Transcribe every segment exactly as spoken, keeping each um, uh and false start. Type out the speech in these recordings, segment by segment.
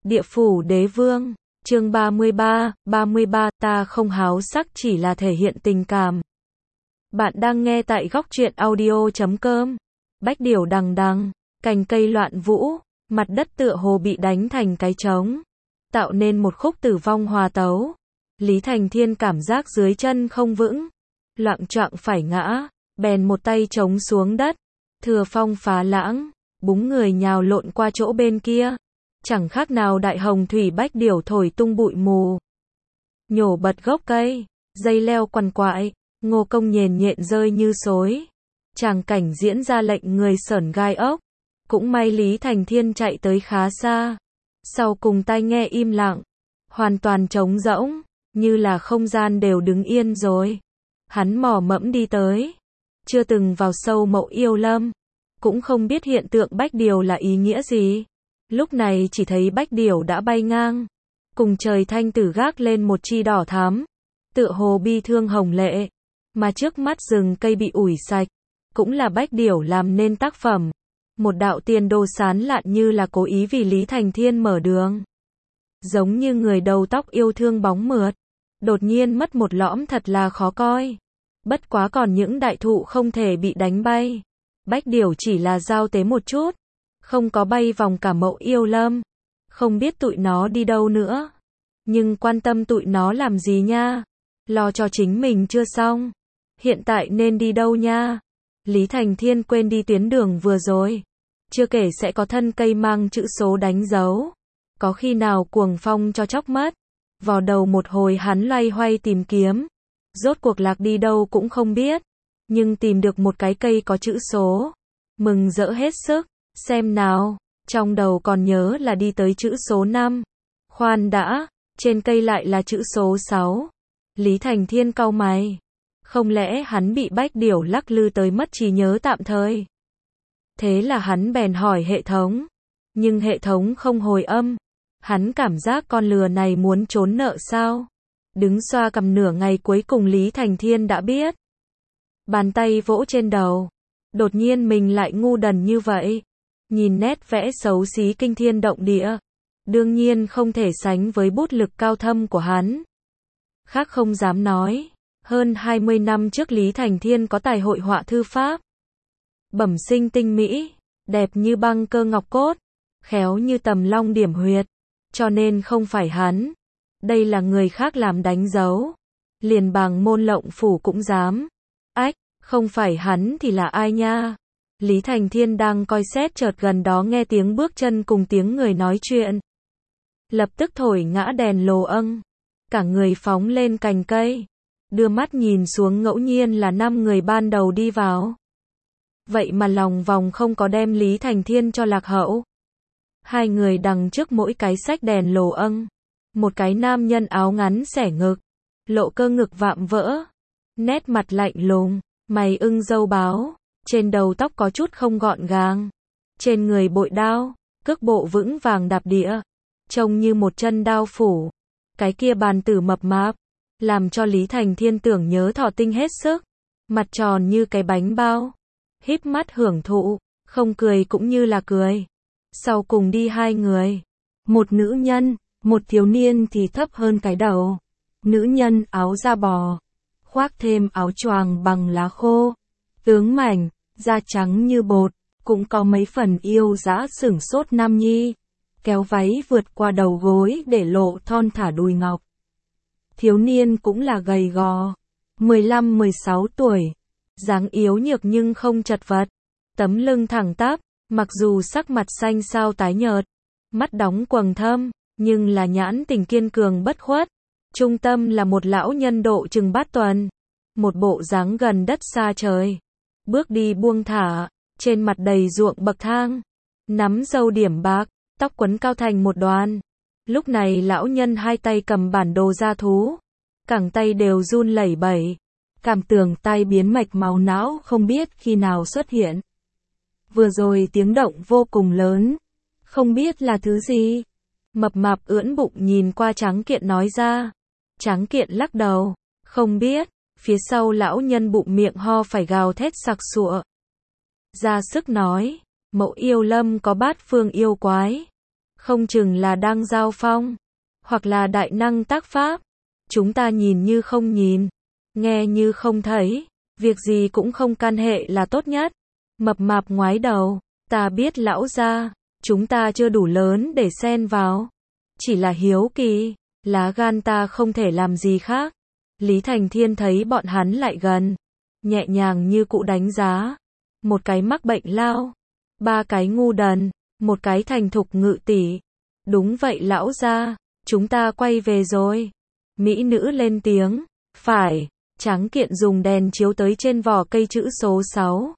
Địa phủ đế vương, chương ba mươi ba, ba mươi ba, ta không háo sắc chỉ là thể hiện tình cảm. Bạn đang nghe tại góc truyện audio chấm com. Bách điểu đằng đằng, cành cây loạn vũ, mặt đất tựa hồ bị đánh thành cái trống, tạo nên một khúc tử vong hòa tấu. Lý Thành Thiên cảm giác dưới chân không vững, loạng choạng phải ngã, bèn một tay chống xuống đất, thừa phong phá lãng, búng người nhào lộn qua chỗ bên kia, chẳng khác nào đại hồng thủy bách điểu thổi tung bụi mù. Nhổ bật gốc cây, dây leo quằn quại, Ngô Công nhền nhện rơi như xối. Tràng cảnh diễn ra lệnh người sởn gai ốc. Cũng may Lý Thành Thiên chạy tới khá xa. Sau cùng tai nghe im lặng, hoàn toàn trống rỗng, như là không gian đều đứng yên rồi. Hắn mò mẫm đi tới, chưa từng vào sâu Mậu Yêu Lâm, cũng không biết hiện tượng bách điểu là ý nghĩa gì. Lúc này chỉ thấy bách điểu đã bay ngang, cùng trời thanh tử gác lên một chi đỏ thắm, tựa hồ bi thương hồng lệ, mà trước mắt rừng cây bị ủi sạch, cũng là bách điểu làm nên tác phẩm. Một đạo tiền đồ sán lạn như là cố ý vì Lý Thành Thiên mở đường. Giống như người đầu tóc yêu thương bóng mượt, đột nhiên mất một lõm thật là khó coi. Bất quá còn những đại thụ không thể bị đánh bay. Bách điểu chỉ là giao tế một chút, không có bay vòng cả Mậu Yêu Lâm. Không biết tụi nó đi đâu nữa. Nhưng quan tâm tụi nó làm gì nha? Lo cho chính mình chưa xong. Hiện tại nên đi đâu nha? Lý Thành Thiên quên đi tuyến đường vừa rồi. Chưa kể sẽ có thân cây mang chữ số đánh dấu. Có khi nào cuồng phong cho chóc mất. Vò đầu một hồi hắn loay hoay tìm kiếm. Rốt cuộc lạc đi đâu cũng không biết. Nhưng tìm được một cái cây có chữ số. Mừng rỡ hết sức. Xem nào, trong đầu còn nhớ là đi tới chữ số năm. Khoan đã, trên cây lại là chữ số sáu. Lý Thành Thiên cau mày. Không lẽ hắn bị bách điểu lắc lư tới mất trí nhớ tạm thời? Thế là hắn bèn hỏi hệ thống. Nhưng hệ thống không hồi âm. Hắn cảm giác con lừa này muốn trốn nợ sao? Đứng xoa cằm nửa ngày cuối cùng Lý Thành Thiên đã biết. Bàn tay vỗ trên đầu. Đột nhiên mình lại ngu đần như vậy. Nhìn nét vẽ xấu xí kinh thiên động địa. Đương nhiên không thể sánh với bút lực cao thâm của hắn. Khác không dám nói. Hơn hai mươi năm trước Lý Thành Thiên có tài hội họa thư pháp. Bẩm sinh tinh mỹ, đẹp như băng cơ ngọc cốt, khéo như tầm long điểm huyệt. Cho nên không phải hắn. Đây là người khác làm đánh dấu. Liền Bàng Môn Lộng Phủ cũng dám. Ách, không phải hắn thì là ai nha? Lý Thành Thiên đang coi xét chợt gần đó nghe tiếng bước chân cùng tiếng người nói chuyện. Lập tức thổi ngã đèn lồ âng. Cả người phóng lên cành cây. Đưa mắt nhìn xuống ngẫu nhiên là năm người ban đầu đi vào. Vậy mà lòng vòng không có đem Lý Thành Thiên cho lạc hậu. Hai người đằng trước mỗi cái xách đèn lồ âng. Một cái nam nhân áo ngắn xẻ ngực. Lộ cơ ngực vạm vỡ. Nét mặt lạnh lùng. Mày ưng râu báo. Trên đầu tóc có chút không gọn gàng. Trên người bội đao. Cước bộ vững vàng đạp địa. Trông như một chân đao phủ. Cái kia bàn tử mập mạp. Làm cho Lý Thành Thiên tưởng nhớ Thọ Tinh hết sức. Mặt tròn như cái bánh bao. Híp mắt hưởng thụ. Không cười cũng như là cười. Sau cùng đi hai người. Một nữ nhân. Một thiếu niên thì thấp hơn cái đầu. Nữ nhân áo da bò. Khoác thêm áo choàng bằng lá khô. Tướng mảnh. Da trắng như bột. Cũng có mấy phần yêu dã sửng sốt nam nhi. Kéo váy vượt qua đầu gối để lộ thon thả đùi ngọc. Thiếu niên cũng là gầy gò. mười lăm mười sáu tuổi. Dáng yếu nhược nhưng không chật vật. Tấm lưng thẳng tắp. Mặc dù sắc mặt xanh xao tái nhợt. Mắt đóng quầng thâm. Nhưng là nhãn tình kiên cường bất khuất. Trung tâm là một lão nhân độ chừng bát tuần. Một bộ dáng gần đất xa trời. Bước đi buông thả. Trên mặt đầy ruộng bậc thang. Nắm râu điểm bạc. Tóc quấn cao thành một đoàn. Lúc này lão nhân hai tay cầm bản đồ gia thú. Cẳng tay đều run lẩy bẩy. Cảm tưởng tai biến mạch máu não không biết khi nào xuất hiện. Vừa rồi tiếng động vô cùng lớn. Không biết là thứ gì. Mập mạp ưỡn bụng nhìn qua Tráng Kiện nói ra. Tráng Kiện lắc đầu. Không biết. Phía sau lão nhân bụng miệng ho phải gào thét sặc sụa. Ra sức nói. Mậu Yêu Lâm có bát phương yêu quái. Không chừng là đang giao phong, hoặc là đại năng tác pháp. Chúng ta nhìn như không nhìn, nghe như không thấy, việc gì cũng không can hệ là tốt nhất. Mập mạp ngoái đầu, ta biết lão gia, chúng ta chưa đủ lớn để xen vào. Chỉ là hiếu kỳ, lá gan ta không thể làm gì khác. Lý Thành Thiên thấy bọn hắn lại gần, nhẹ nhàng như cụ đánh giá. Một cái mắc bệnh lao, ba cái ngu đần, một cái thành thục ngự tỷ. Đúng vậy lão gia, chúng ta quay về rồi. Mỹ nữ lên tiếng, phải, tráng kiện dùng đèn chiếu tới trên vỏ cây chữ số sáu.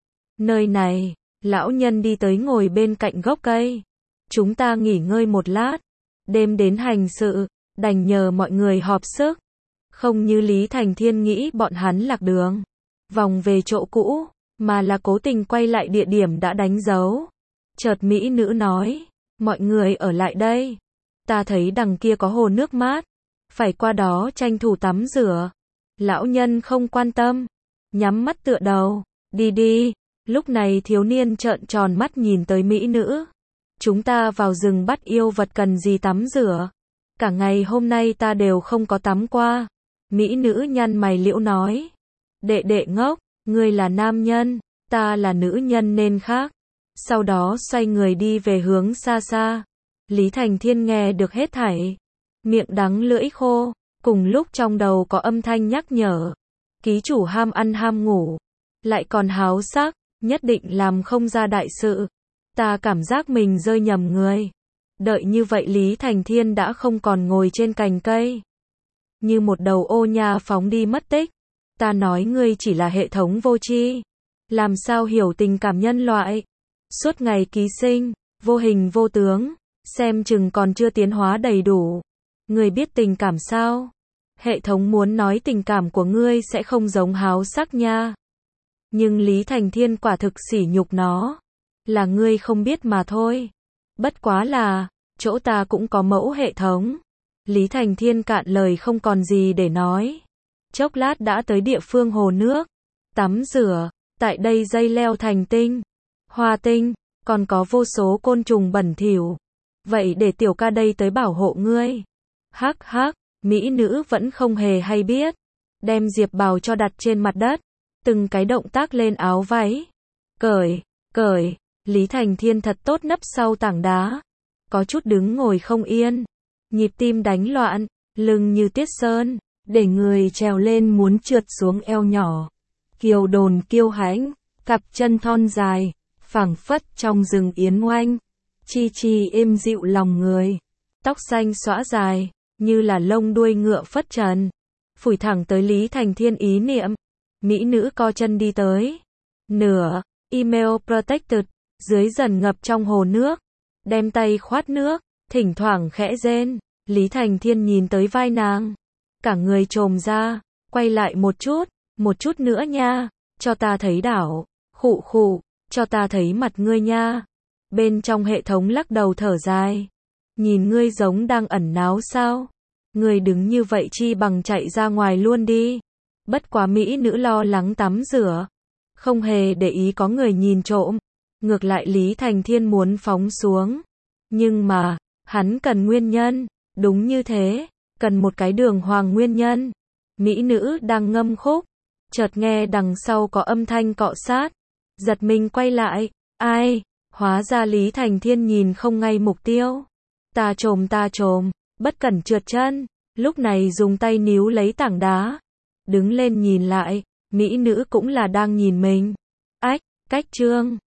Nơi này, lão nhân đi tới ngồi bên cạnh gốc cây. Chúng ta nghỉ ngơi một lát, đêm đến hành sự, đành nhờ mọi người họp sức. Không như Lý Thành Thiên nghĩ bọn hắn lạc đường, vòng về chỗ cũ, mà là cố tình quay lại địa điểm đã đánh dấu. Chợt Mỹ nữ nói, mọi người ở lại đây. Ta thấy đằng kia có hồ nước mát, phải qua đó tranh thủ tắm rửa. Lão nhân không quan tâm, nhắm mắt tựa đầu, đi đi. Lúc này thiếu niên trợn tròn mắt nhìn tới Mỹ nữ. Chúng ta vào rừng bắt yêu vật cần gì tắm rửa. Cả ngày hôm nay ta đều không có tắm qua. Mỹ nữ nhăn mày liễu nói. Đệ đệ ngốc, ngươi là nam nhân, ta là nữ nhân nên khác. Sau đó xoay người đi về hướng xa xa. Lý Thành Thiên nghe được hết thảy, miệng đắng lưỡi khô, cùng lúc trong đầu có âm thanh nhắc nhở. Ký chủ ham ăn ham ngủ, lại còn háo sắc, nhất định làm không ra đại sự. Ta cảm giác mình rơi nhầm người. Đợi như vậy Lý Thành Thiên đã không còn ngồi trên cành cây. Như một đầu ô nha phóng đi mất tích. Ta nói ngươi chỉ là hệ thống vô tri, làm sao hiểu tình cảm nhân loại. Suốt ngày ký sinh, vô hình vô tướng, xem chừng còn chưa tiến hóa đầy đủ. Ngươi biết tình cảm sao? Hệ thống muốn nói tình cảm của ngươi sẽ không giống háo sắc nha. Nhưng Lý Thành Thiên quả thực sỉ nhục nó. Là ngươi không biết mà thôi. Bất quá là, chỗ ta cũng có mẫu hệ thống. Lý Thành Thiên cạn lời không còn gì để nói. Chốc lát đã tới địa phương hồ nước. Tắm rửa, tại đây dây leo thành tinh, hoa tinh, còn có vô số côn trùng bẩn thỉu. Vậy để tiểu ca đây tới bảo hộ ngươi. Hắc hắc, mỹ nữ vẫn không hề hay biết. Đem diệp bào cho đặt trên mặt đất. Từng cái động tác lên áo váy. Cởi, cởi, Lý Thành Thiên thật tốt nấp sau tảng đá. Có chút đứng ngồi không yên. Nhịp tim đánh loạn, lưng như tiết sơn. Để người trèo lên muốn trượt xuống eo nhỏ. Kiều đồn kiêu hãnh, cặp chân thon dài, phảng phất trong rừng yến oanh. Chi chi êm dịu lòng người. Tóc xanh xõa dài, như là lông đuôi ngựa phất trần. Phủi thẳng tới Lý Thành Thiên ý niệm. Mỹ nữ co chân đi tới. Nửa, email protected, dưới dần ngập trong hồ nước. Đem tay khoát nước, thỉnh thoảng khẽ rên. Lý Thành Thiên nhìn tới vai nàng. Cả người trồm ra, quay lại một chút, một chút nữa nha, cho ta thấy đảo, khụ khụ, cho ta thấy mặt ngươi nha. Bên trong hệ thống lắc đầu thở dài. Nhìn ngươi giống đang ẩn náu sao? Ngươi đứng như vậy chi bằng chạy ra ngoài luôn đi. Bất quá mỹ nữ lo lắng tắm rửa, không hề để ý có người nhìn trộm. Ngược lại Lý Thành Thiên muốn phóng xuống. Nhưng mà, hắn cần nguyên nhân, đúng như thế, cần một cái đường hoàng nguyên nhân. Mỹ nữ đang ngâm khúc, chợt nghe đằng sau có âm thanh cọ sát. Giật mình quay lại, ai? Hóa ra Lý Thành Thiên nhìn không ngay mục tiêu. Ta trồm ta trồm, bất cẩn trượt chân, lúc này dùng tay níu lấy tảng đá. Đứng lên nhìn lại, mỹ nữ cũng là đang nhìn mình. Ách, cách trương.